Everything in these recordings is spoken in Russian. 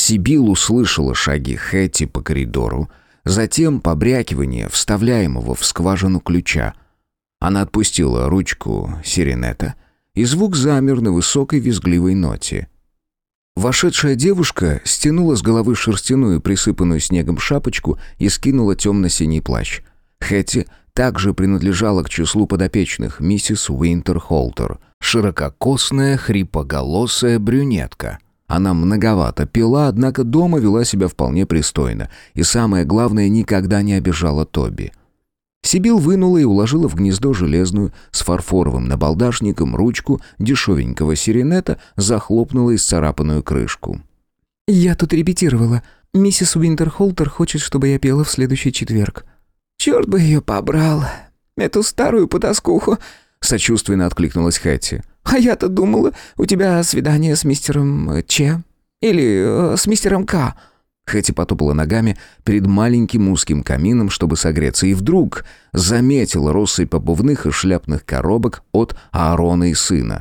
Сибил услышала шаги Хэти по коридору, затем побрякивание вставляемого в скважину ключа. Она отпустила ручку сиренета, и звук замер на высокой визгливой ноте. Вошедшая девушка стянула с головы шерстяную, присыпанную снегом шапочку и скинула темно-синий плащ. Хэти также принадлежала к числу подопечных миссис Уинтерхолтер, ширококосная, хрипоголосая брюнетка. Она многовато пила, однако дома вела себя вполне пристойно, и самое главное, никогда не обижала Тоби. Сибил вынула и уложила в гнездо железную с фарфоровым набалдашником ручку дешевенького сиренета, захлопнула исцарапанную крышку. «Я тут репетировала. Миссис Уинтерхолтер хочет, чтобы я пела в следующий четверг». «Черт бы ее побрал, эту старую потаскуху», — сочувственно откликнулась Хэти. «А я-то думала, у тебя свидание с мистером Че или с мистером К». Хэти потопала ногами перед маленьким узким камином, чтобы согреться, и вдруг заметила россыпь обувных и шляпных коробок от Аарона и сына.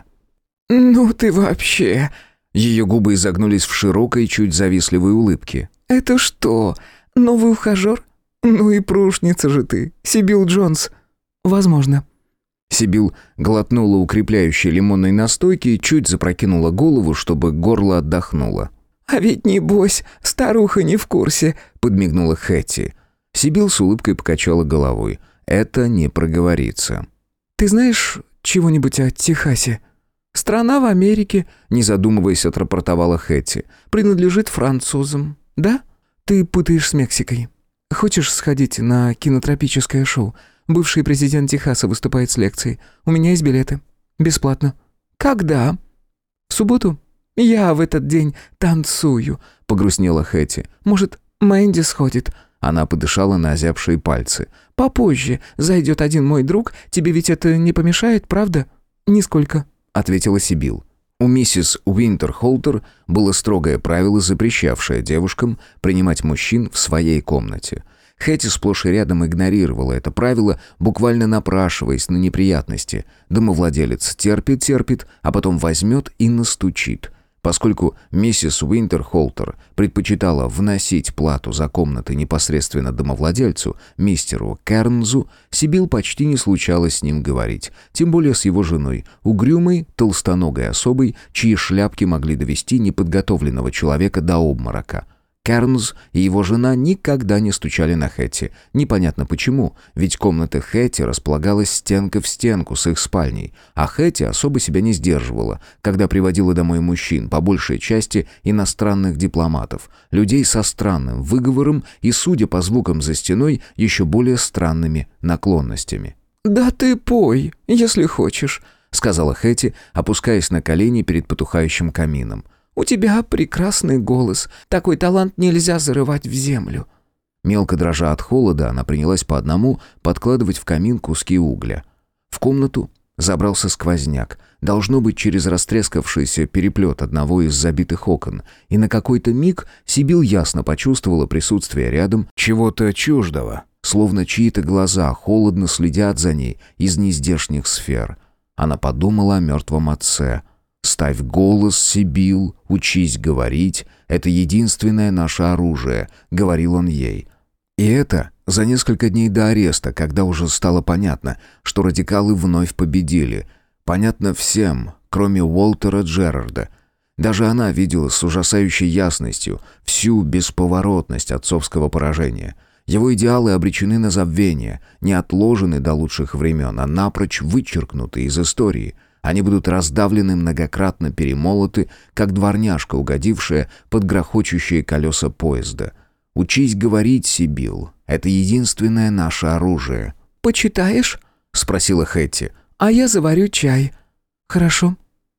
«Ну ты вообще...» Ее губы изогнулись в широкой, чуть завистливой улыбке. «Это что, новый ухажер? Ну и прушница же ты, Сибил Джонс». «Возможно». Сибил глотнула укрепляющей лимонной настойки и чуть запрокинула голову, чтобы горло отдохнуло. «А ведь небось, старуха не в курсе», — подмигнула Хэти. Сибил с улыбкой покачала головой. «Это не проговорится». «Ты знаешь чего-нибудь о Техасе?» «Страна в Америке», — не задумываясь, отрапортовала Хэти. «Принадлежит французам, да? Ты путаешь с Мексикой. Хочешь сходить на кинотропическое шоу? Бывший президент Техаса выступает с лекцией. У меня есть билеты. Бесплатно». «Когда?» «В субботу. Я в этот день танцую», — погрустнела Хэти. «Может, Мэнди сходит?» Она подышала на озябшие пальцы. «Попозже зайдет один мой друг. Тебе ведь это не помешает, правда?» «Нисколько», — ответила Сибил. У миссис Уинтерхолтер было строгое правило, запрещавшее девушкам принимать мужчин в своей комнате. Хэти сплошь и рядом игнорировала это правило, буквально напрашиваясь на неприятности. Домовладелец терпит, а потом возьмет и настучит. Поскольку миссис Уинтерхолтер предпочитала вносить плату за комнаты непосредственно домовладельцу, мистеру Кернзу, Сибил почти не случалось с ним говорить, тем более с его женой, угрюмой, толстоногой особой, чьи шляпки могли довести неподготовленного человека до обморока. Кернз и его жена никогда не стучали на Хэти. Непонятно почему, ведь комната Хэти располагалась стенка в стенку с их спальней, а Хэти особо себя не сдерживала, когда приводила домой мужчин, по большей части иностранных дипломатов, людей со странным выговором и, судя по звукам за стеной, еще более странными наклонностями. «Да ты пой, если хочешь», — сказала Хэти, опускаясь на колени перед потухающим камином. «У тебя прекрасный голос. Такой талант нельзя зарывать в землю». Мелко дрожа от холода, она принялась по одному подкладывать в камин куски угля. В комнату забрался сквозняк, должно быть через растрескавшийся переплет одного из забитых окон, и на какой-то миг Сибил ясно почувствовала присутствие рядом чего-то чуждого, словно чьи-то глаза холодно следят за ней из нездешних сфер. Она подумала о мертвом отце. «Ставь голос, Сибил, учись говорить. Это единственное наше оружие», — говорил он ей. И это за несколько дней до ареста, когда уже стало понятно, что радикалы вновь победили. Понятно всем, кроме Уолтера Джерарда. Даже она видела с ужасающей ясностью всю бесповоротность отцовского поражения. Его идеалы обречены на забвение, не отложены до лучших времен, а напрочь вычеркнуты из истории. Они будут раздавлены, многократно перемолоты, как дворняжка, угодившая под грохочущие колеса поезда. «Учись говорить, Сибил. Это единственное наше оружие». «Почитаешь?» — спросила Хэти. «А я заварю чай». «Хорошо».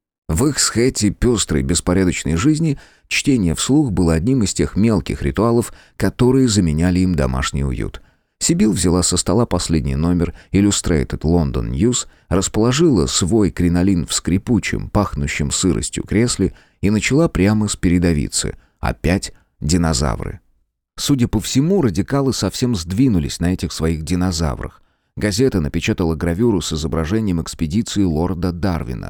В их с Хэти пестрой беспорядочной жизни чтение вслух было одним из тех мелких ритуалов, которые заменяли им домашний уют. Сибил взяла со стола последний номер Illustrated London News, расположила свой кринолин в скрипучем, пахнущем сыростью кресле и начала прямо с передовицы. Опять динозавры. Судя по всему, радикалы совсем сдвинулись на этих своих динозаврах. Газета напечатала гравюру с изображением экспедиции лорда Дарвина.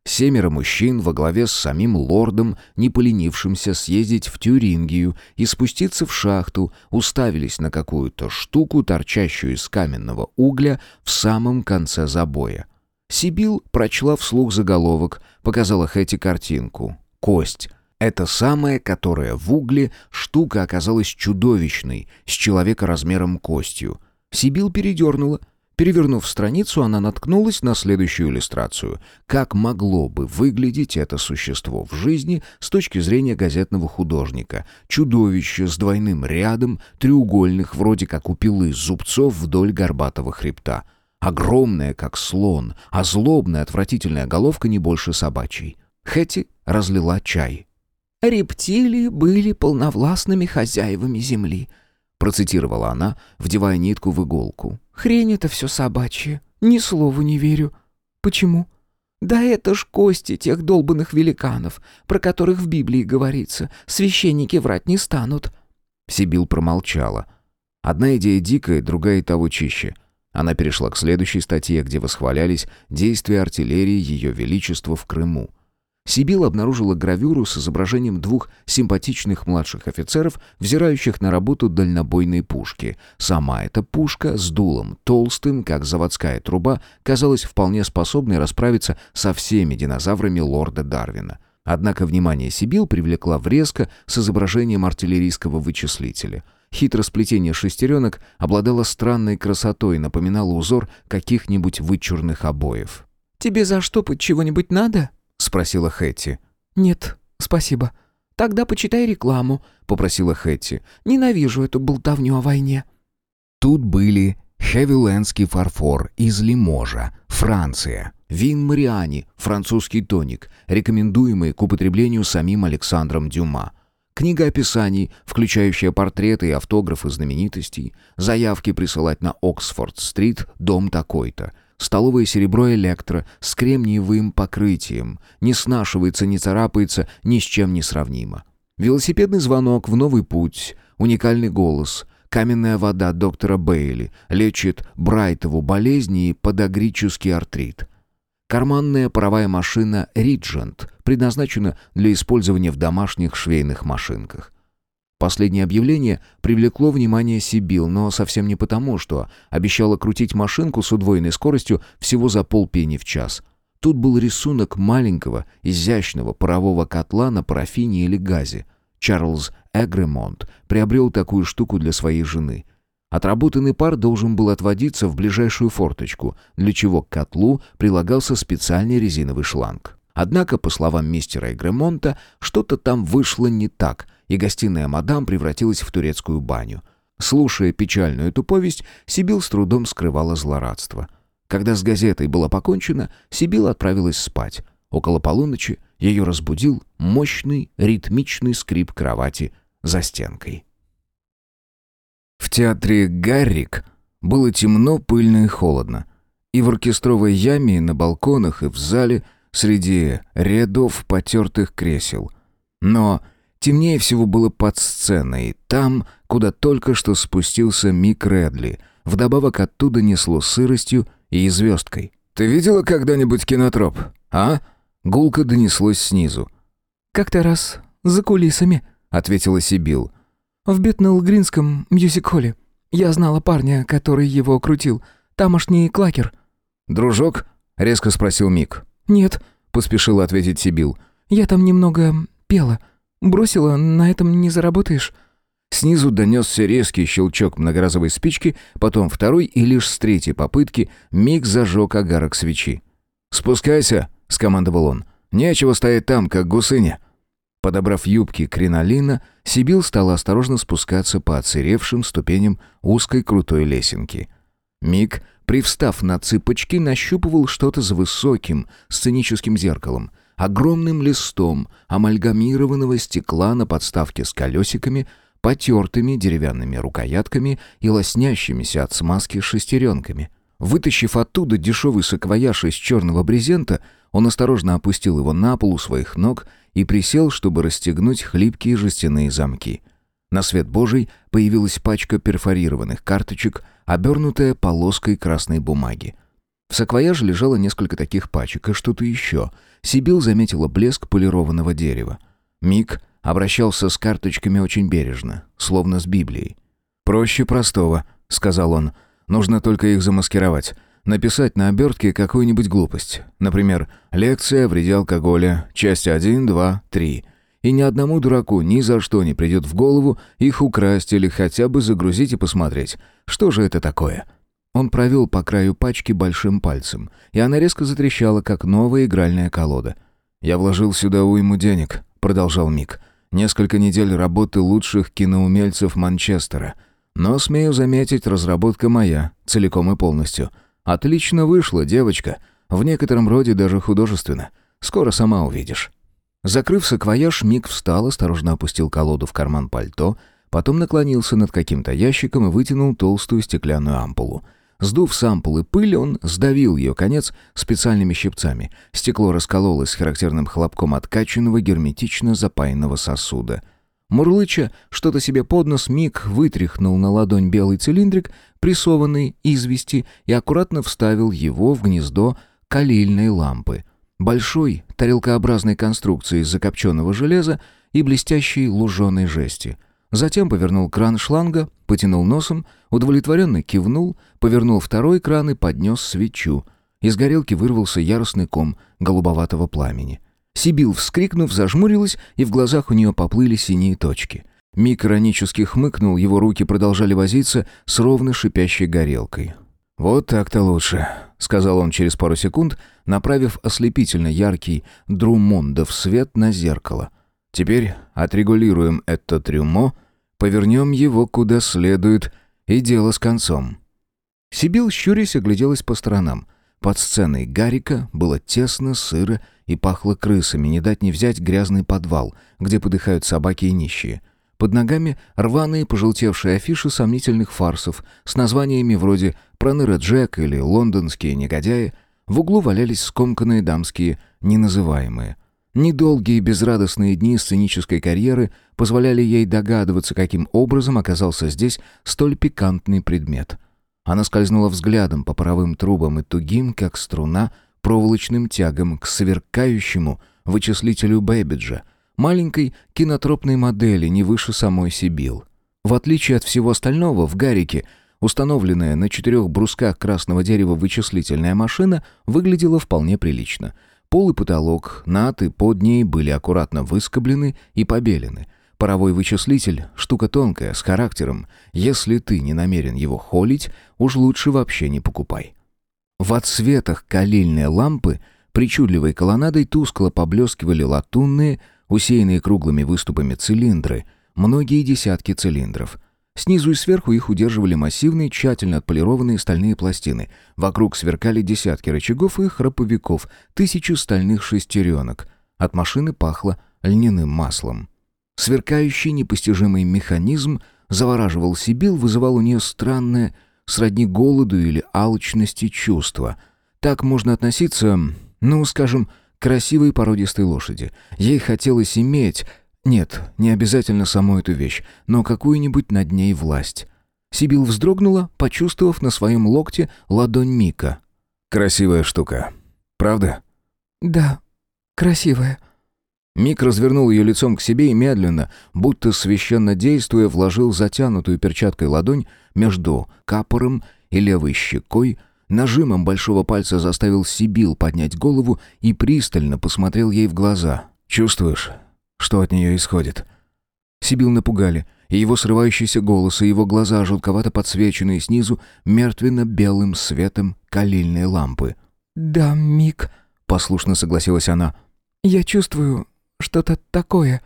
7 мужчин во главе с самим лордом, не поленившимся съездить в Тюрингию и спуститься в шахту, уставились на какую-то штуку, торчащую из каменного угля в самом конце забоя. Сибил прочла вслух заголовок, показала Хэти картинку. «Кость». Это самая, которая в угле, штука оказалась чудовищной, с человека размером костью. Сибил передернула. Перевернув страницу, она наткнулась на следующую иллюстрацию. Как могло бы выглядеть это существо в жизни с точки зрения газетного художника? Чудовище с двойным рядом треугольных, вроде как у пилы, зубцов вдоль горбатого хребта. Огромная, как слон, а злобная, отвратительная головка не больше собачьей. Хэти разлила чай. «Рептилии были полновластными хозяевами земли», процитировала она, вдевая нитку в иголку. «Хрень это все собачье. Ни слову не верю. Почему? Да это ж кости тех долбанных великанов, про которых в Библии говорится. Священники врать не станут». Сибил промолчала. Одна идея дикая, другая и того чище. Она перешла к следующей статье, где восхвалялись действия артиллерии Ее Величества в Крыму. Сибил обнаружила гравюру с изображением 2 симпатичных младших офицеров, взирающих на работу дальнобойной пушки. Сама эта пушка с дулом толстым, как заводская труба, казалась вполне способной расправиться со всеми динозаврами лорда Дарвина. Однако внимание Сибил привлекла врезка с изображением артиллерийского вычислителя. Хитросплетение шестеренок обладало странной красотой, напоминало узор каких-нибудь вычурных обоев. «Тебе заштопать чего-нибудь надо?» — спросила Хэти. «Нет, спасибо. Тогда почитай рекламу», — попросила Хэти. «Ненавижу эту болтовню о войне». Тут были хевилендский фарфор из Лиможа, Франция, вин Мариани, французский тоник, рекомендуемый к употреблению самим Александром Дюма, книга описаний, включающая портреты и автографы знаменитостей, заявки присылать на Оксфорд-стрит, дом такой-то, столовое серебро «Электро» с кремниевым покрытием. Не снашивается, не царапается, ни с чем не сравнимо. Велосипедный звонок в новый путь, уникальный голос, каменная вода доктора Бейли лечит Брайтову болезнь и подагрический артрит. Карманная паровая машина «Риджент» предназначена для использования в домашних швейных машинках. Последнее объявление привлекло внимание Сибил, но совсем не потому, что обещала крутить машинку с удвоенной скоростью всего за полпенни в час. Тут был рисунок маленького, изящного парового котла на парафине или газе. Чарльз Эгремонт приобрел такую штуку для своей жены. Отработанный пар должен был отводиться в ближайшую форточку, для чего к котлу прилагался специальный резиновый шланг. Однако, по словам мистера Эгремонта, что-то там вышло не так, и гостиная мадам превратилась в турецкую баню. Слушая печальную эту повесть, Сибил с трудом скрывала злорадство. Когда с газетой было покончено, Сибил отправилась спать. Около полуночи ее разбудил мощный ритмичный скрип кровати за стенкой. В театре «Гаррик» было темно, пыльно и холодно. И в оркестровой яме, и на балконах, и в зале, среди рядов потертых кресел. Но темнее всего было под сценой, там, куда только что спустился Мик Редли. Вдобавок оттуда несло сыростью и звездкой. «Ты видела когда-нибудь кинотроп, а?» Гулко донеслось снизу. «Как-то раз за кулисами», — ответила Сибил. «В Бетнелл-Гринском мьюзик-холле. Я знала парня, который его крутил. Тамошний клакер». «Дружок?» — резко спросил Мик. «Нет», — поспешила ответить Сибил. «Я там немного пела. Бросила, на этом не заработаешь». Снизу донесся резкий щелчок многоразовой спички, потом второй, и лишь с третьей попытки Мик зажег огарок свечи. «Спускайся», — скомандовал он. «Нечего стоять там, как гусыня». Подобрав юбки кринолина, Сибил стала осторожно спускаться по отсыревшим ступеням узкой крутой лесенки. Мик, привстав на цыпочки, нащупывал что-то за высоким сценическим зеркалом, огромным листом амальгамированного стекла на подставке с колесиками, потертыми деревянными рукоятками и лоснящимися от смазки шестеренками. Вытащив оттуда дешевый саквояж из черного брезента, он осторожно опустил его на пол у своих ног и присел, чтобы расстегнуть хлипкие жестяные замки. На свет Божий появилась пачка перфорированных карточек, обернутая полоской красной бумаги. В саквояже лежало несколько таких пачек и что-то еще. Сибил заметила блеск полированного дерева. Мик обращался с карточками очень бережно, словно с Библией. «Проще простого», — сказал он. «Нужно только их замаскировать. Написать на обертке какую-нибудь глупость. Например, «Лекция о вреде алкоголя. Часть 1, 2, 3». И ни одному дураку ни за что не придет в голову их украсть или хотя бы загрузить и посмотреть. Что же это такое?» Он провел по краю пачки большим пальцем, и она резко затрещала, как новая игральная колода. «Я вложил сюда уйму денег», — продолжал Мик. «Несколько недель работы лучших киноумельцев Манчестера. Но, смею заметить, разработка моя, целиком и полностью. Отлично вышло, девочка. В некотором роде даже художественно. Скоро сама увидишь». Закрыв саквояж, Мик встал, осторожно опустил колоду в карман пальто, потом наклонился над каким-то ящиком и вытянул толстую стеклянную ампулу. Сдув с ампулы пыль, он сдавил ее конец специальными щипцами. Стекло раскололось с характерным хлопком откачанного герметично запаянного сосуда. Мурлыча что-то себе под нос, Мик вытряхнул на ладонь белый цилиндрик, прессованный извести, и аккуратно вставил его в гнездо калильной лампы. Большой, тарелкообразной конструкции из закопченного железа и блестящей луженой жести. Затем повернул кран шланга, потянул носом, удовлетворенно кивнул, повернул второй кран и поднес свечу. Из горелки вырвался яростный ком голубоватого пламени. Сибил, вскрикнув, зажмурилась, и в глазах у нее поплыли синие точки. Мик иронически хмыкнул, его руки продолжали возиться с ровно шипящей горелкой. «Вот так-то лучше», — сказал он через пару секунд, направив ослепительно яркий друмондов свет на зеркало. «Теперь отрегулируем это трюмо, повернем его куда следует, и дело с концом». Сибил, щурясь, огляделась по сторонам. Под сценой Гарика было тесно, сыро и пахло крысами, не дать не взять грязный подвал, где подыхают собаки и нищие. Под ногами рваные пожелтевшие афиши сомнительных фарсов с названиями вроде «Проныра Джек» или «Лондонские негодяи». В углу валялись скомканные дамские «неназываемые». Недолгие безрадостные дни сценической карьеры позволяли ей догадываться, каким образом оказался здесь столь пикантный предмет. Она скользнула взглядом по паровым трубам и тугим, как струна, проволочным тягам к сверкающему вычислителю Бэббиджа, маленькой кинотропной модели не выше самой Сибил. В отличие от всего остального, в Гарике установленная на 4 брусках красного дерева вычислительная машина выглядела вполне прилично. Пол и потолок, над и под ней были аккуратно выскоблены и побелены. Паровой вычислитель — штука тонкая, с характером. Если ты не намерен его холить, уж лучше вообще не покупай. В отсветах калильной лампы причудливой колоннадой тускло поблескивали латунные, усеянные круглыми выступами цилиндры, многие десятки цилиндров. Снизу и сверху их удерживали массивные, тщательно отполированные стальные пластины. Вокруг сверкали десятки рычагов и храповиков, тысячи стальных шестеренок. От машины пахло льняным маслом. Сверкающий непостижимый механизм завораживал Сибил, вызывал у нее странное, сродни голоду или алчности чувство. Так можно относиться, скажем, к красивой породистой лошади. Ей хотелось иметь... Нет, не обязательно саму эту вещь, но какую-нибудь над ней власть. Сибил вздрогнула, почувствовав на своем локте ладонь Мика. «Красивая штука. Правда?» «Да, красивая». Мик развернул ее лицом к себе и медленно, будто священно действуя, вложил затянутую перчаткой ладонь между капором и левой щекой, нажимом большого пальца заставил Сибил поднять голову и пристально посмотрел ей в глаза. «Чувствуешь, что от нее исходит?» Сибил напугали, и его срывающийся голос, и его глаза, жутковато подсвеченные снизу мертвенно-белым светом калильной лампы. «Да, Мик», — послушно согласилась она. «Я чувствую что-то такое».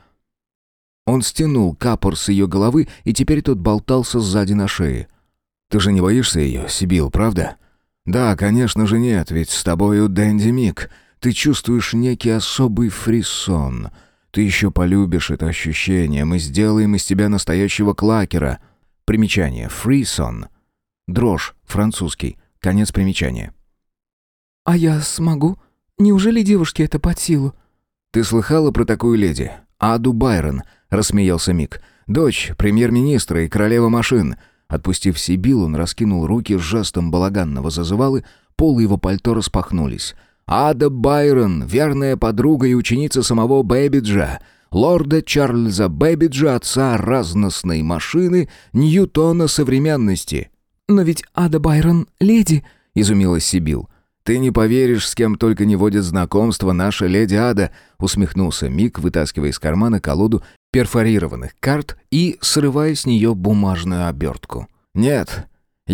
Он стянул капор с ее головы, и теперь тот болтался сзади на шее. «Ты же не боишься ее, Сибил, правда?» «Да, конечно же нет, ведь с тобою Дэнди Мик. Ты чувствуешь некий особый фрисон. Ты еще полюбишь это ощущение. Мы сделаем из тебя настоящего клакера». Примечание. Фрисон. Дрожь. Французский. Конец примечания. «А я смогу? Неужели девушке это под силу?» «Ты слыхала про такую леди? Аду Байрон», — рассмеялся Мик. «Дочь премьер-министра и королева машин». Отпустив Сибил, он раскинул руки с жестом балаганного зазывалы, полы его пальто распахнулись. Ада Байрон, верная подруга и ученица самого Бэббиджа, лорда Чарльза Бэббиджа, отца разностной машины Ньютона современности». «Но ведь Ада Байрон — леди», — изумилась Сибил. «Ты не поверишь, с кем только не водит знакомство наша леди Ада», — усмехнулся Мик, вытаскивая из кармана колоду перфорированных карт и срывая с нее бумажную обертку. «Нет,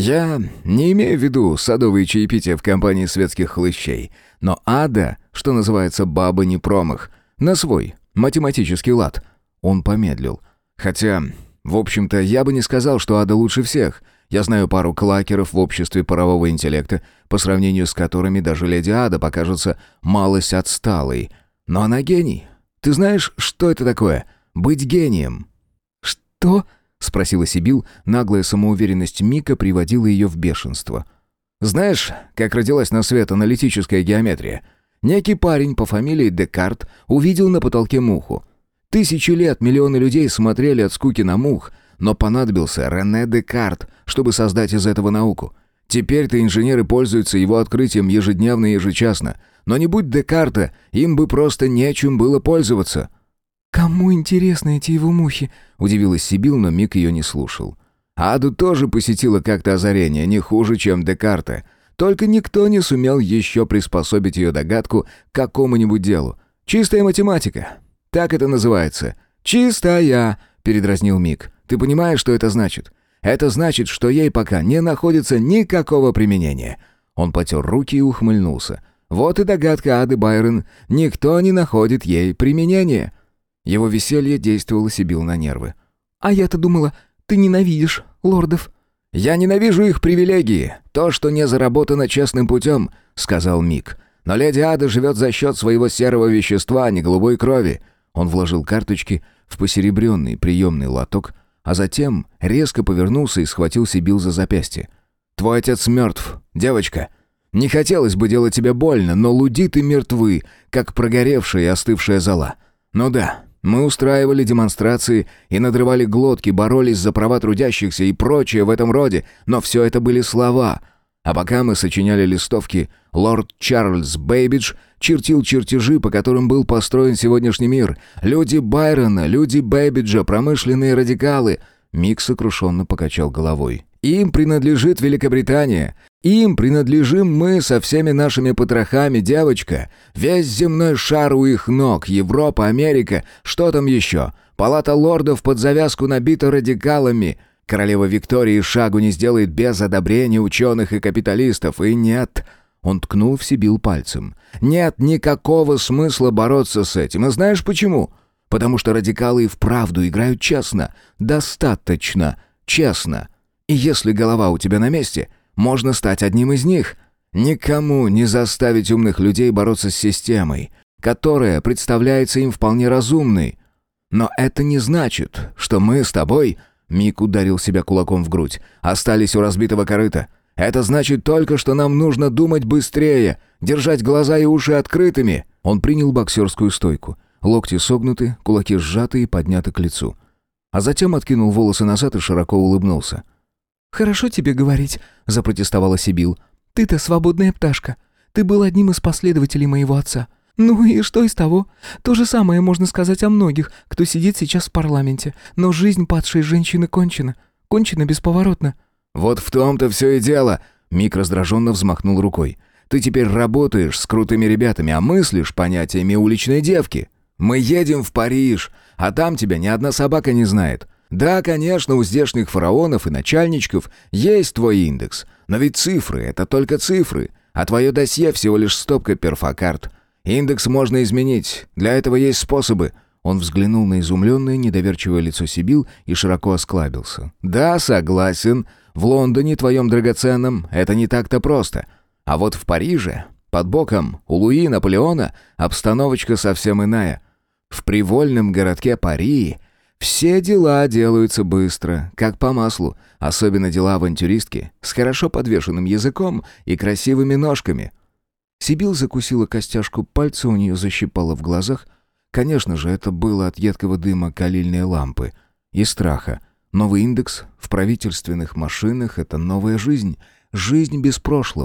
я не имею в виду садовые чаепития в компании светских хлыщей, но Ада, что называется, баба не промах, на свой математический лад». Он помедлил. «Хотя, в общем-то, я бы не сказал, что Ада лучше всех. Я знаю пару клакеров в обществе парового интеллекта, по сравнению с которыми даже леди Ада покажется малость отсталой. Но она гений. Ты знаешь, что это такое? Быть гением?» «Что?» — спросила Сибил. Наглая самоуверенность Мика приводила ее в бешенство. «Знаешь, как родилась на свет аналитическая геометрия? Некий парень по фамилии Декарт увидел на потолке муху. 1000 лет миллионы людей смотрели от скуки на мух, но понадобился Рене Декарт, чтобы создать из этого науку. Теперь-то инженеры пользуются его открытием ежедневно и ежечасно. Но не будь Декарта, им бы просто нечем было пользоваться». «Кому интересны эти его мухи?» — удивилась Сибил, но Мик ее не слушал. Аду тоже посетило как-то озарение, не хуже, чем Декарта. Только никто не сумел еще приспособить ее догадку к какому-нибудь делу. Чистая математика. Так это называется. «Чистая», — передразнил Мик. «Ты понимаешь, что это значит? Это значит, что ей пока не находится никакого применения». Он потер руки и ухмыльнулся. «Вот и догадка Ады Байрон. Никто не находит ей применения». Его веселье действовало Сибил на нервы. «А я-то думала, ты ненавидишь лордов». «Я ненавижу их привилегии. То, что не заработано честным путем», — сказал Мик. «Но леди Ада живет за счет своего серого вещества, а не голубой крови». Он вложил карточки в посеребренный приемный лоток, а затем резко повернулся и схватил Сибил за запястье. «Твой отец мертв, девочка. Не хотелось бы делать тебе больно, но лудиты мертвы, как прогоревшая и остывшая зола. Ну да, мы устраивали демонстрации и надрывали глотки, боролись за права трудящихся и прочее в этом роде, но все это были слова. А пока мы сочиняли листовки, лорд Чарльз Бэббидж чертил чертежи, по которым был построен сегодняшний мир. Люди Байрона, люди Бэббиджа, промышленные радикалы». Мик сокрушенно покачал головой. «Им принадлежит Великобритания. Им принадлежим мы со всеми нашими потрохами, девочка. Весь земной шар у их ног, Европа, Америка, что там еще? Палата лордов под завязку набита радикалами. Королева Виктория шагу не сделает без одобрения ученых и капиталистов. И нет...» Он ткнул в Сибил пальцем. «Нет никакого смысла бороться с этим. И знаешь почему? Потому что радикалы и вправду играют честно. Достаточно честно. И если голова у тебя на месте, можно стать одним из них. Никому не заставить умных людей бороться с системой, которая представляется им вполне разумной. Но это не значит, что мы с тобой...» Мик ударил себя кулаком в грудь. «Остались у разбитого корыта. Это значит только, что нам нужно думать быстрее, держать глаза и уши открытыми». Он принял боксерскую стойку. Локти согнуты, кулаки сжаты и подняты к лицу. А затем откинул волосы назад и широко улыбнулся. «Хорошо тебе говорить», — запротестовала Сибил. «Ты-то свободная пташка. Ты был одним из последователей моего отца. Ну и что из того? То же самое можно сказать о многих, кто сидит сейчас в парламенте. Но жизнь падшей женщины кончена. Кончена бесповоротно». «Вот в том-то все и дело», — Мик раздраженно взмахнул рукой. «Ты теперь работаешь с крутыми ребятами, а мыслишь понятиями уличной девки. Мы едем в Париж, а там тебя ни одна собака не знает. Да, конечно, у здешних фараонов и начальничков есть твой индекс, но ведь цифры — это только цифры, а твое досье всего лишь стопка перфокарт. Индекс можно изменить, для этого есть способы». Он взглянул на изумленное, недоверчивое лицо Сибил и широко осклабился. «Да, согласен. В Лондоне, твоем драгоценном, это не так-то просто. А вот в Париже, под боком у Луи Наполеона, обстановочка совсем иная. В привольном городке Пари все дела делаются быстро, как по маслу, особенно дела авантюристки с хорошо подвешенным языком и красивыми ножками». Сибил закусила костяшку пальца, у нее защипало в глазах. Конечно же, это было от едкого дыма калильной лампы и страха. Новый индекс в правительственных машинах — это новая жизнь. Жизнь без прошлого.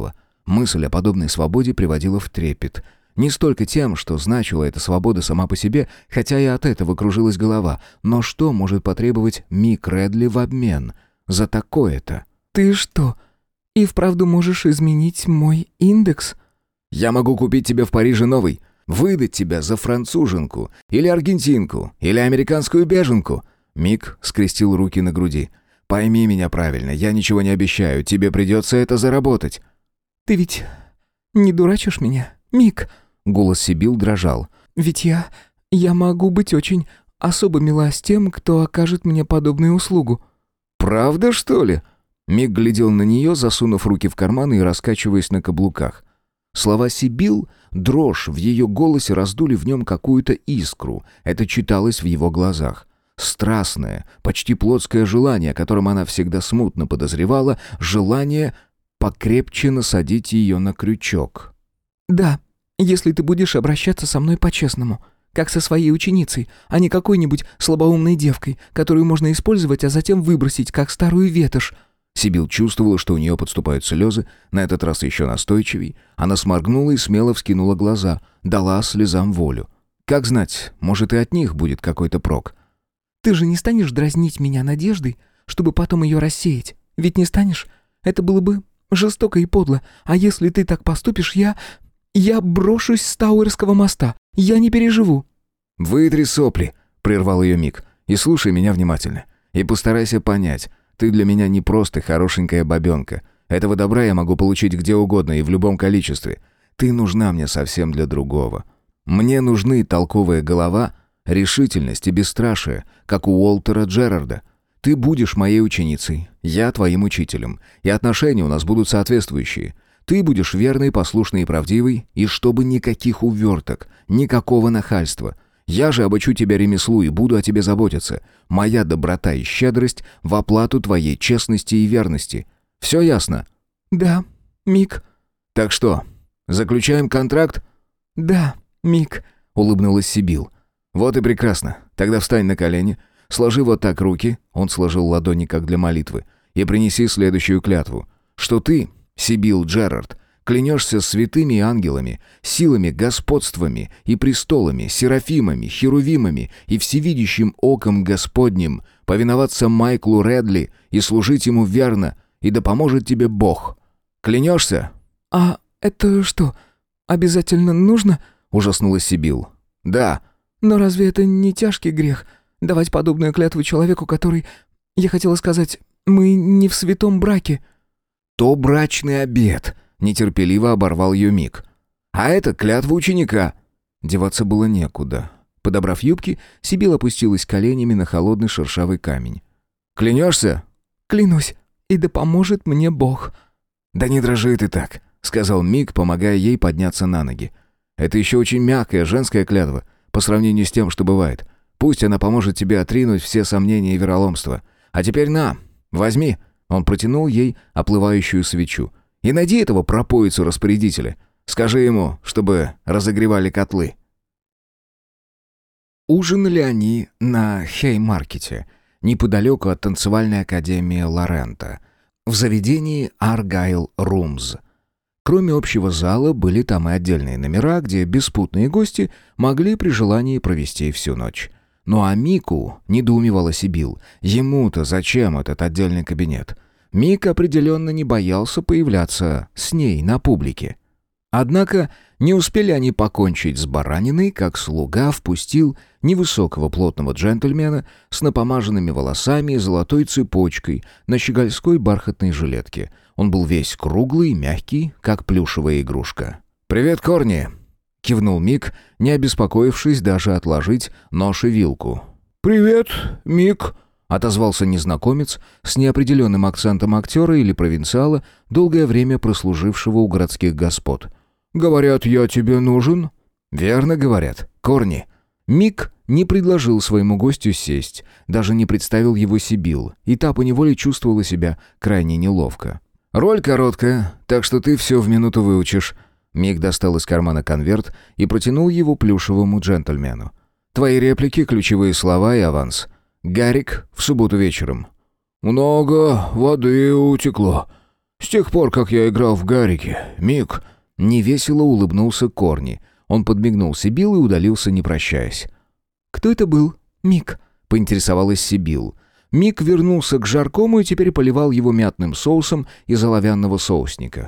Мысль о подобной свободе приводила в трепет. Не столько тем, что значила эта свобода сама по себе, хотя и от этого кружилась голова, но что может потребовать Мик Рэдли в обмен за такое-то? «Ты что, и вправду можешь изменить мой индекс?» «Я могу купить тебе в Париже новый, выдать тебя за француженку, или аргентинку, или американскую беженку». Мик скрестил руки на груди. «Пойми меня правильно, я ничего не обещаю, тебе придется это заработать». «Ты ведь не дурачишь меня, Мик?» Голос Сибил дрожал. «Ведь я могу быть очень особо мила с тем, кто окажет мне подобную услугу». «Правда, что ли?» Мик глядел на нее, засунув руки в карманы и раскачиваясь на каблуках. Слова Сибил, дрожь в ее голосе раздули в нем какую-то искру. Это читалось в его глазах. Страстное, почти плотское желание, о котором она всегда смутно подозревала, желание покрепче насадить ее на крючок. «Да, если ты будешь обращаться со мной по-честному, как со своей ученицей, а не какой-нибудь слабоумной девкой, которую можно использовать, а затем выбросить, как старую ветошь». Сибил чувствовала, что у нее подступают слезы, на этот раз еще настойчивей. Она сморгнула и смело вскинула глаза, дала слезам волю. Как знать, может, и от них будет какой-то прок. «Ты же не станешь дразнить меня надеждой, чтобы потом ее рассеять? Ведь не станешь? Это было бы жестоко и подло. А если ты так поступишь, я брошусь с Тауэрского моста. Я не переживу». «Вытри сопли», — прервал ее Мик, — «и слушай меня внимательно. И постарайся понять, ты для меня не просто хорошенькая бабенка. Этого добра я могу получить где угодно и в любом количестве. Ты нужна мне совсем для другого. Мне нужны толковая голова, решительность и бесстрашие, как у Уолтера Джерарда. Ты будешь моей ученицей, я твоим учителем, и отношения у нас будут соответствующие. Ты будешь верной, послушной и правдивой, и чтобы никаких уверток, никакого нахальства. Я же обучу тебя ремеслу и буду о тебе заботиться. Моя доброта и щедрость в оплату твоей честности и верности. Все ясно?» «Да, Мик». «Так что, заключаем контракт?» «Да, Мик», — улыбнулась Сибил. «Вот и прекрасно. Тогда встань на колени, сложи вот так руки», — он сложил ладони как для молитвы, «и принеси следующую клятву, что ты, Сибил Джерард, клянешься святыми ангелами, силами, господствами и престолами, серафимами, херувимами и всевидящим оком Господним повиноваться Майклу Рэдли и служить ему верно, и да поможет тебе Бог. Клянешься?» «А это что, обязательно нужно?» — ужаснулась Сибил. «Да». «Но разве это не тяжкий грех, давать подобную клятву человеку, который... Я хотела сказать, мы не в святом браке?» «То брачный обет», — нетерпеливо оборвал ее Мик. «А это клятва ученика». Деваться было некуда. Подобрав юбки, Сибил опустилась коленями на холодный шершавый камень. «Клянешься?» «Клянусь, и да поможет мне Бог». «Да не дрожи ты так», — сказал Мик, помогая ей подняться на ноги. «Это еще очень мягкая женская клятва, по сравнению с тем, что бывает. Пусть она поможет тебе отринуть все сомнения и вероломство. А теперь на, возьми». Он протянул ей оплывающую свечу. «И найди этого пропоицу-распорядителя. Скажи ему, чтобы разогревали котлы». Ужинали они на Хеймаркете, неподалеку от танцевальной академии Лорента, в заведении Argyle Rooms. Кроме общего зала, были там и отдельные номера, где беспутные гости могли при желании провести всю ночь. Ну а Мику недоумевала Сибил. Ему-то зачем этот отдельный кабинет? Мик определенно не боялся появляться с ней на публике. Однако не успели они покончить с бараниной, как слуга впустил невысокого плотного джентльмена с напомаженными волосами и золотой цепочкой на щегольской бархатной жилетке. Он был весь круглый и мягкий, как плюшевая игрушка. «Привет, Корни!» — кивнул Мик, не обеспокоившись даже отложить нож и вилку. «Привет, Мик!» — отозвался незнакомец с неопределенным акцентом актера или провинциала, долгое время прослужившего у городских господ. «Говорят, я тебе нужен?» «Верно говорят. Корни». Мик не предложил своему гостю сесть, даже не представил его Сибил, и та поневоле чувствовала себя крайне неловко. «Роль короткая, так что ты все в минуту выучишь». Мик достал из кармана конверт и протянул его плюшевому джентльмену. «Твои реплики, ключевые слова и аванс. Гарик в субботу вечером». «Много воды утекло». «С тех пор, как я играл в Гаррике, Мик...» Невесело улыбнулся Корни. Он подмигнул Сибил и удалился, не прощаясь. «Кто это был, Мик?» — поинтересовалась Сибил. Мик вернулся к жаркому и теперь поливал его мятным соусом из оловянного соусника.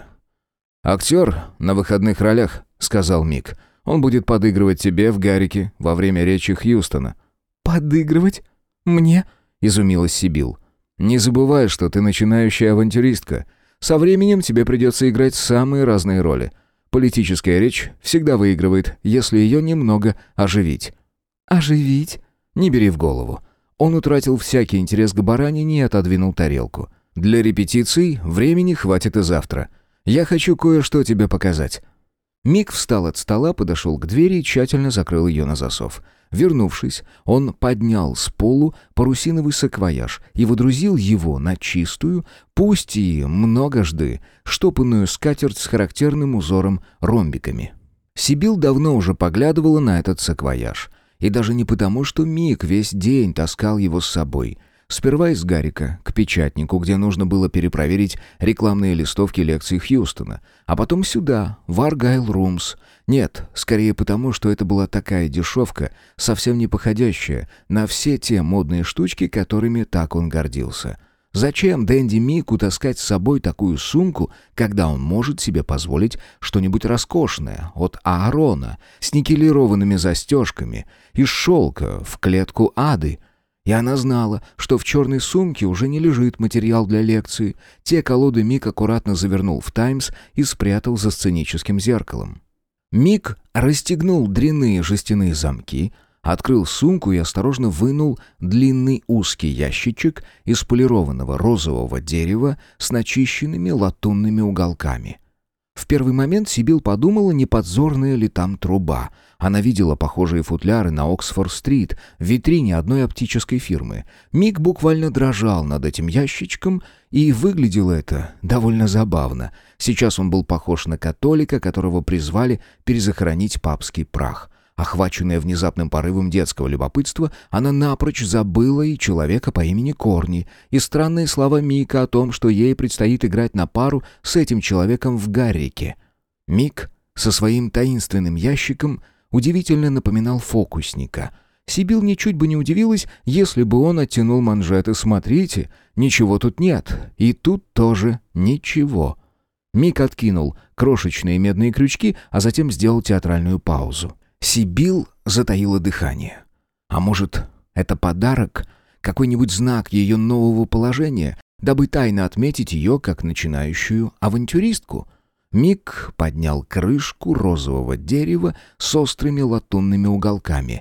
«Актер на выходных ролях», — сказал Мик. «Он будет подыгрывать тебе в Гаррике во время речи Хьюстона». «Подыгрывать? Мне?» — изумилась Сибил. «Не забывай, что ты начинающая авантюристка. Со временем тебе придется играть самые разные роли. Политическая речь всегда выигрывает, если ее немного оживить». «Оживить?» «Не бери в голову». Он утратил всякий интерес к баранине и отодвинул тарелку. «Для репетиций времени хватит и завтра. Я хочу кое-что тебе показать». Мик встал от стола, подошел к двери и тщательно закрыл ее на засов. Вернувшись, он поднял с полу парусиновый саквояж и водрузил его на чистую, пусть и многожды, штопанную скатерть с характерным узором ромбиками. Сибил давно уже поглядывала на этот саквояж. И даже не потому, что Мик весь день таскал его с собой. Сперва из Гаррика к печатнику, где нужно было перепроверить рекламные листовки лекций Хьюстона, а потом сюда, в Argyle Rooms. Нет, скорее потому, что это была такая дешевка, совсем не походящая на все те модные штучки, которыми так он гордился. Зачем Дэнди Мику таскать с собой такую сумку, когда он может себе позволить что-нибудь роскошное от Аарона с никелированными застежками, из шелка в клетку Ады? И она знала, что в черной сумке уже не лежит материал для лекции. Те колоды Мик аккуратно завернул в «Таймс» и спрятал за сценическим зеркалом. Мик расстегнул дрянные жестяные замки, открыл сумку и осторожно вынул длинный узкий ящичек из полированного розового дерева с начищенными латунными уголками. В первый момент Сибил подумала, не подзорная ли там труба. Она видела похожие футляры на Оксфорд-стрит в витрине одной оптической фирмы. Мик буквально дрожал над этим ящичком, и выглядело это довольно забавно. Сейчас он был похож на католика, которого призвали перезахоронить папский прах. Охваченная внезапным порывом детского любопытства, она напрочь забыла и человека по имени Корни, и странные слова Мика о том, что ей предстоит играть на пару с этим человеком в Гаррике. Мик со своим таинственным ящиком удивительно напоминал фокусника. Сибил ничуть бы не удивилась, если бы он оттянул манжеты. «Смотрите, ничего тут нет, и тут тоже ничего». Мик откинул крошечные медные крючки, а затем сделал театральную паузу. Сибил затаила дыхание. А может, это подарок, какой-нибудь знак ее нового положения, дабы тайно отметить ее как начинающую авантюристку? Мик поднял крышку розового дерева с острыми латунными уголками.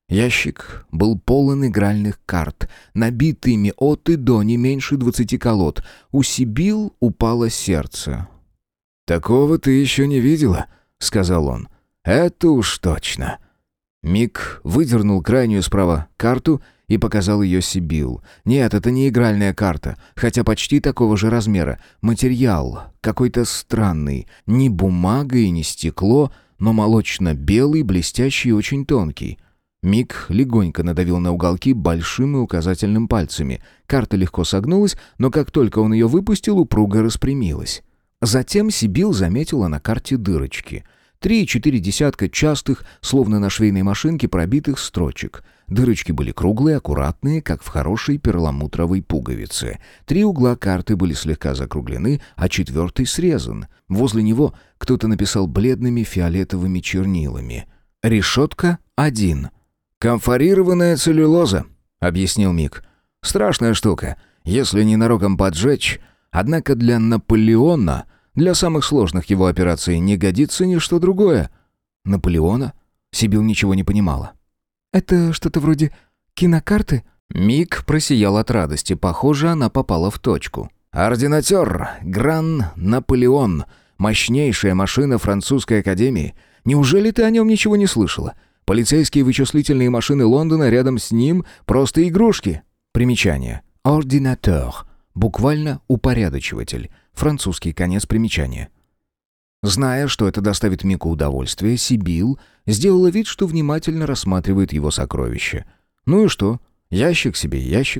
Ящик был полон игральных карт, набитыми от и до не меньше 20 колод. У Сибил упало сердце. «Такого ты еще не видела», — сказал он. «Это уж точно». Мик выдернул крайнюю справа карту и показал ее Сибил. Нет, это не игральная карта, хотя почти такого же размера. Материал какой-то странный. Не бумага и не стекло, но молочно-белый, блестящий и очень тонкий. Мик легонько надавил на уголки большим и указательным пальцами. Карта легко согнулась, но как только он ее выпустил, упруго распрямилась. Затем Сибил заметила на карте дырочки — 3-4 десятка частых, словно на швейной машинке, пробитых строчек. Дырочки были круглые, аккуратные, как в хорошей перламутровой пуговице. 3 угла карты были слегка закруглены, а 4-й срезан. Возле него кто-то написал бледными фиолетовыми чернилами. «Решетка 1». «Камфорированная целлюлоза», — объяснил Мик. «Страшная штука, если ненароком поджечь. Однако для Наполеона... Для самых сложных его операций не годится ничто другое». «Наполеона?» Сибил ничего не понимала. «Это что-то вроде кинокарты?» Мик просиял от радости. Похоже, она попала в точку. «Ординатер Гран Наполеон. Мощнейшая машина французской академии. Неужели ты о нем ничего не слышала? Полицейские вычислительные машины Лондона рядом с ним просто игрушки». Примечание. «Ординатер». Буквально упорядочиватель. Французский конец примечания. Зная, что это доставит Мику удовольствие, Сибил сделала вид, что внимательно рассматривает его сокровище. Ну и что? Ящик себе ящик.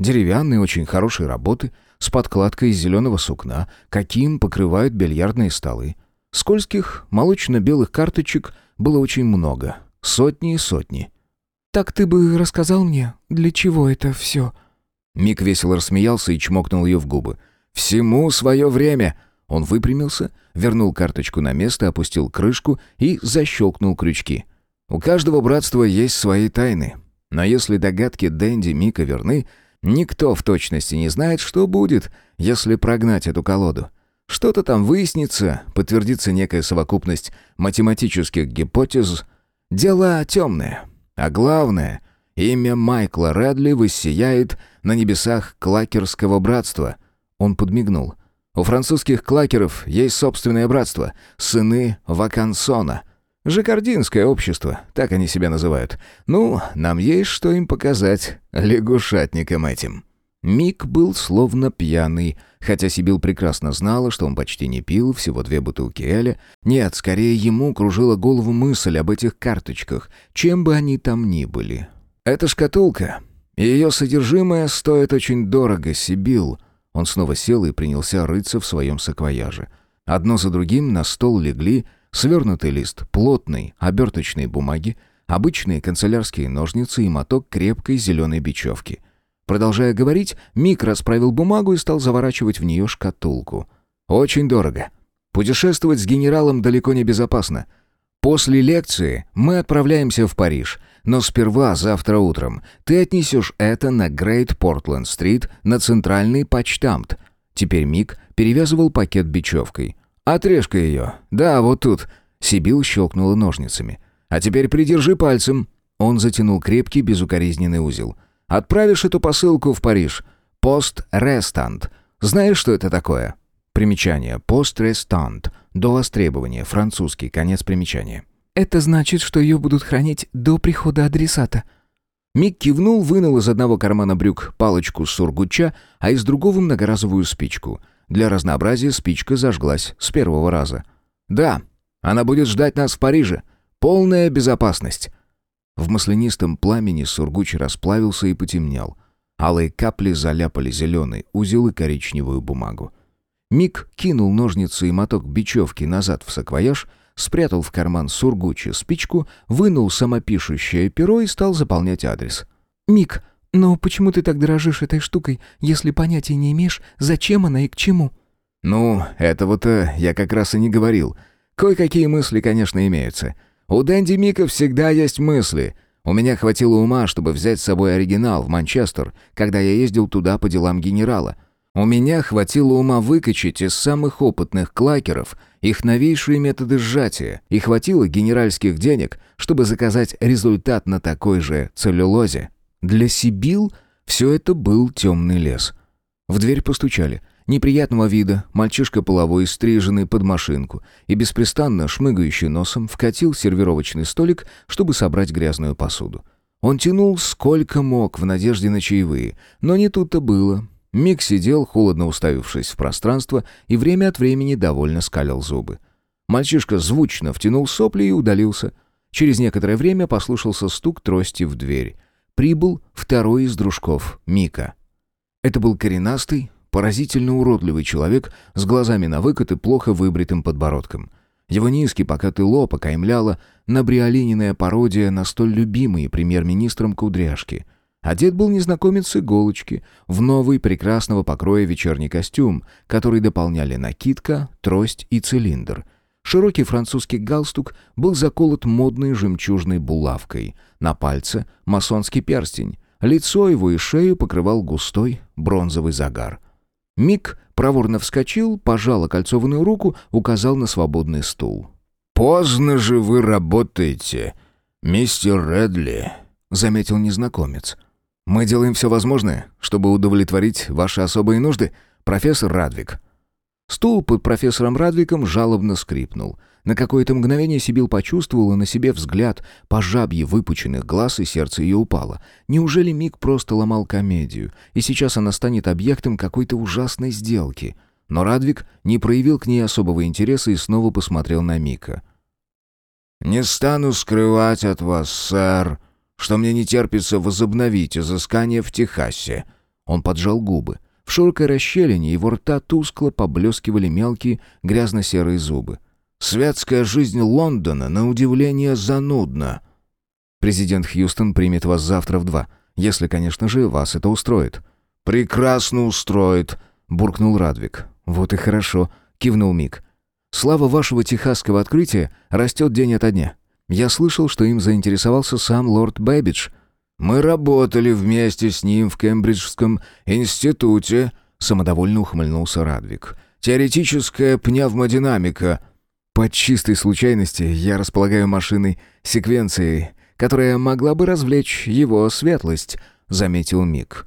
Деревянные, очень хорошей работы, с подкладкой из зеленого сукна, каким покрывают бильярдные столы. Скользких, молочно-белых карточек было очень много. Сотни и сотни. «Так ты бы рассказал мне, для чего это все?» Мик весело рассмеялся и чмокнул ее в губы. «Всему свое время!» Он выпрямился, вернул карточку на место, опустил крышку и защелкнул крючки. «У каждого братства есть свои тайны. Но если догадки Дэнди Мика верны, никто в точности не знает, что будет, если прогнать эту колоду. Что-то там выяснится, подтвердится некая совокупность математических гипотез. Дело темное. А главное, имя Майкла Рэдли воссияет на небесах клакерского братства». Он подмигнул. «У французских клакеров есть собственное братство, сыны Вакансона. Жаккардинское общество, так они себя называют. Ну, нам есть что им показать, лягушатникам этим». Мик был словно пьяный, хотя Сибил прекрасно знала, что он почти не пил, всего 2 бутылки эля. Нет, скорее ему кружила голову мысль об этих карточках, чем бы они там ни были. «Эта шкатулка, и ее содержимое стоит очень дорого, Сибил». Он снова сел и принялся рыться в своем саквояже. Одно за другим на стол легли свернутый лист плотной оберточной бумаги, обычные канцелярские ножницы и моток крепкой зеленой бечевки. Продолжая говорить, Мик расправил бумагу и стал заворачивать в нее шкатулку. «Очень дорого. Путешествовать с генералом далеко не безопасно. После лекции мы отправляемся в Париж, но сперва завтра утром ты отнесешь это на Грейт Портленд-стрит на центральный почтамт». Теперь Мик перевязывал пакет бечевкой. «Отрежь-ка ее. Да, вот тут». Сибил щелкнула ножницами. «А теперь придержи пальцем». Он затянул крепкий безукоризненный узел. «Отправишь эту посылку в Париж. Пост-рестант. Знаешь, что это такое?» Примечание. Пост-рестант. До востребования. Французский. Конец примечания. «Это значит, что ее будут хранить до прихода адресата». Мик кивнул, вынул из одного кармана брюк палочку сургуча, а из другого многоразовую спичку. Для разнообразия спичка зажглась с первого раза. «Да, она будет ждать нас в Париже. Полная безопасность». В маслянистом пламени сургуч расплавился и потемнел. Алые капли заляпали зеленый узел и коричневую бумагу. Мик кинул ножницы и моток бечевки назад в саквояж, спрятал в карман сургуча спичку, вынул самопишущее перо и стал заполнять адрес. «Мик, но почему ты так дорожишь этой штукой, если понятия не имеешь, зачем она и к чему?» «Ну, этого-то я как раз и не говорил. Кое-какие мысли, конечно, имеются. У Дэнди Мика всегда есть мысли. У меня хватило ума, чтобы взять с собой оригинал в Манчестер, когда я ездил туда по делам генерала. У меня хватило ума выкачать из самых опытных клакеров их новейшие методы сжатия, и хватило генеральских денег, чтобы заказать результат на такой же целлюлозе. Для Сибил все это был темный лес. В дверь постучали. Неприятного вида, мальчишка половой, стриженный под машинку и беспрестанно шмыгающий носом вкатил сервировочный столик, чтобы собрать грязную посуду. Он тянул сколько мог в надежде на чаевые, но не тут-то было. Мик сидел, холодно уставившись в пространство, и время от времени довольно скалил зубы. Мальчишка звучно втянул сопли и удалился. Через некоторое время послышался стук трости в дверь. Прибыл второй из дружков Мика. Это был коренастый, поразительно уродливый человек с глазами навыкат и плохо выбритым подбородком. Его низкий покатый лоб окаймляла набриолининая пародия на столь любимые премьер-министром кудряшки. Одет был незнакомец с иголочки, в новый прекрасного покроя вечерний костюм, который дополняли накидка, трость и цилиндр. Широкий французский галстук был заколот модной жемчужной булавкой. На пальце масонский перстень. Лицо его и шею покрывал густой бронзовый загар. Мик проворно вскочил, пожал окольцованную руку, указал на свободный стул. «Поздно же вы работаете, мистер Рэдли», — заметил незнакомец. «Мы делаем все возможное, чтобы удовлетворить ваши особые нужды, профессор Радвик». Стул под профессором Радвиком жалобно скрипнул. На какое-то мгновение Сибил почувствовала на себе взгляд по жабье выпученных глаз, и сердце ее упало. Неужели Мик просто ломал комедию, и сейчас она станет объектом какой-то ужасной сделки? Но Радвик не проявил к ней особого интереса и снова посмотрел на Мика. «Не стану скрывать от вас, сэр, что мне не терпится возобновить изыскание в Техасе. Он поджал губы. В широкой расщелине его рта тускло поблескивали мелкие грязно-серые зубы. «Светская жизнь Лондона, на удивление, занудна». «Президент Хьюстон примет вас завтра в 2, если, конечно же, вас это устроит». «Прекрасно устроит», — буркнул Радвик. «Вот и хорошо», — кивнул Мик. «Слава вашего техасского открытия растет день ото дня. Я слышал, что им заинтересовался сам лорд Бэббидж». «Мы работали вместе с ним в Кембриджском институте», — самодовольно ухмыльнулся Радвик. «Теоретическая пневмодинамика». «По чистой случайности я располагаю машиной секвенцией, которая могла бы развлечь его светлость», — заметил Мик.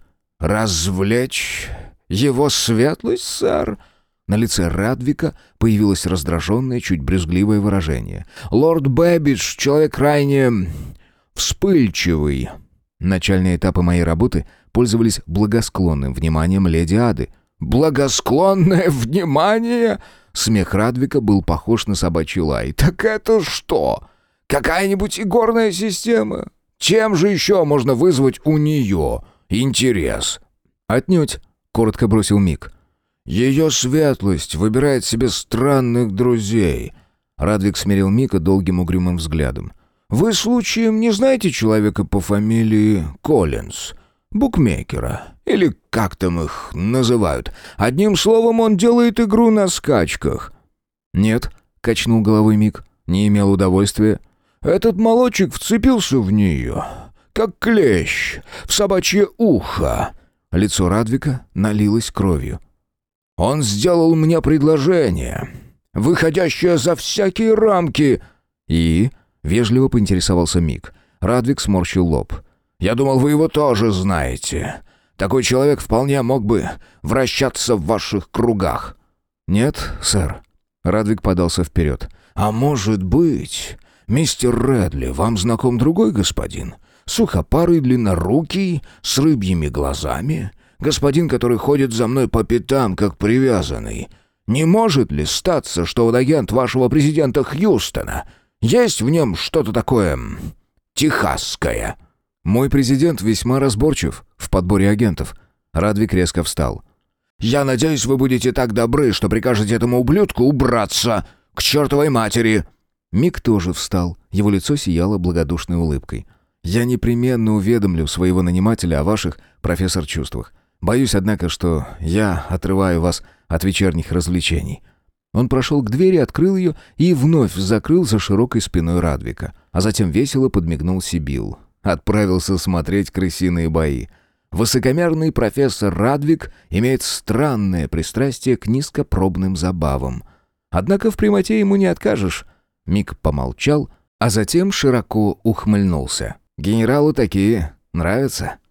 «Развлечь его светлость, сэр?» На лице Радвика появилось раздраженное, чуть брюзгливое выражение. «Лорд Бэббидж — человек крайне вспыльчивый». Начальные этапы моей работы пользовались благосклонным вниманием леди Ады. «Благосклонное внимание?» Смех Радвика был похож на собачий лай. «Так это что? Какая-нибудь игорная система? Чем же еще можно вызвать у нее интерес?» «Отнюдь», — коротко бросил Мик. «Ее светлость выбирает себе странных друзей». Радвик смирил Мика долгим угрюмым взглядом. «Вы, случаем, не знаете человека по фамилии Коллинз? Букмекера? Или как там их называют? Одним словом, он делает игру на скачках». «Нет», — качнул головой Мик, — «не имел удовольствия». «Этот молодчик вцепился в нее, как клещ, в собачье ухо». Лицо Радвика налилось кровью. «Он сделал мне предложение, выходящее за всякие рамки». «И?» — вежливо поинтересовался Мик. Радвик сморщил лоб. «Я думал, вы его тоже знаете. Такой человек вполне мог бы вращаться в ваших кругах». «Нет, сэр». Радвик подался вперед. «А может быть, мистер Рэдли, вам знаком другой господин? Сухопарый, длиннорукий, с рыбьими глазами? Господин, который ходит за мной по пятам, как привязанный. Не может ли статься, что он агент вашего президента Хьюстона? Есть в нем что-то такое техасское?» «Мой президент весьма разборчив в подборе агентов». Радвик резко встал. «Я надеюсь, вы будете так добры, что прикажете этому ублюдку убраться к чертовой матери». Мик тоже встал. Его лицо сияло благодушной улыбкой. «Я непременно уведомлю своего нанимателя о ваших, профессор, чувствах. Боюсь, однако, что я отрываю вас от вечерних развлечений». Он прошел к двери, открыл ее и вновь закрыл за широкой спиной Радвика, а затем весело подмигнул Сибил. Отправился смотреть крысиные бои. Высокомерный профессор Радвик имеет странное пристрастие к низкопробным забавам. Однако в прямоте ему не откажешь. Мик помолчал, а затем широко ухмыльнулся. «Генералу такие нравятся».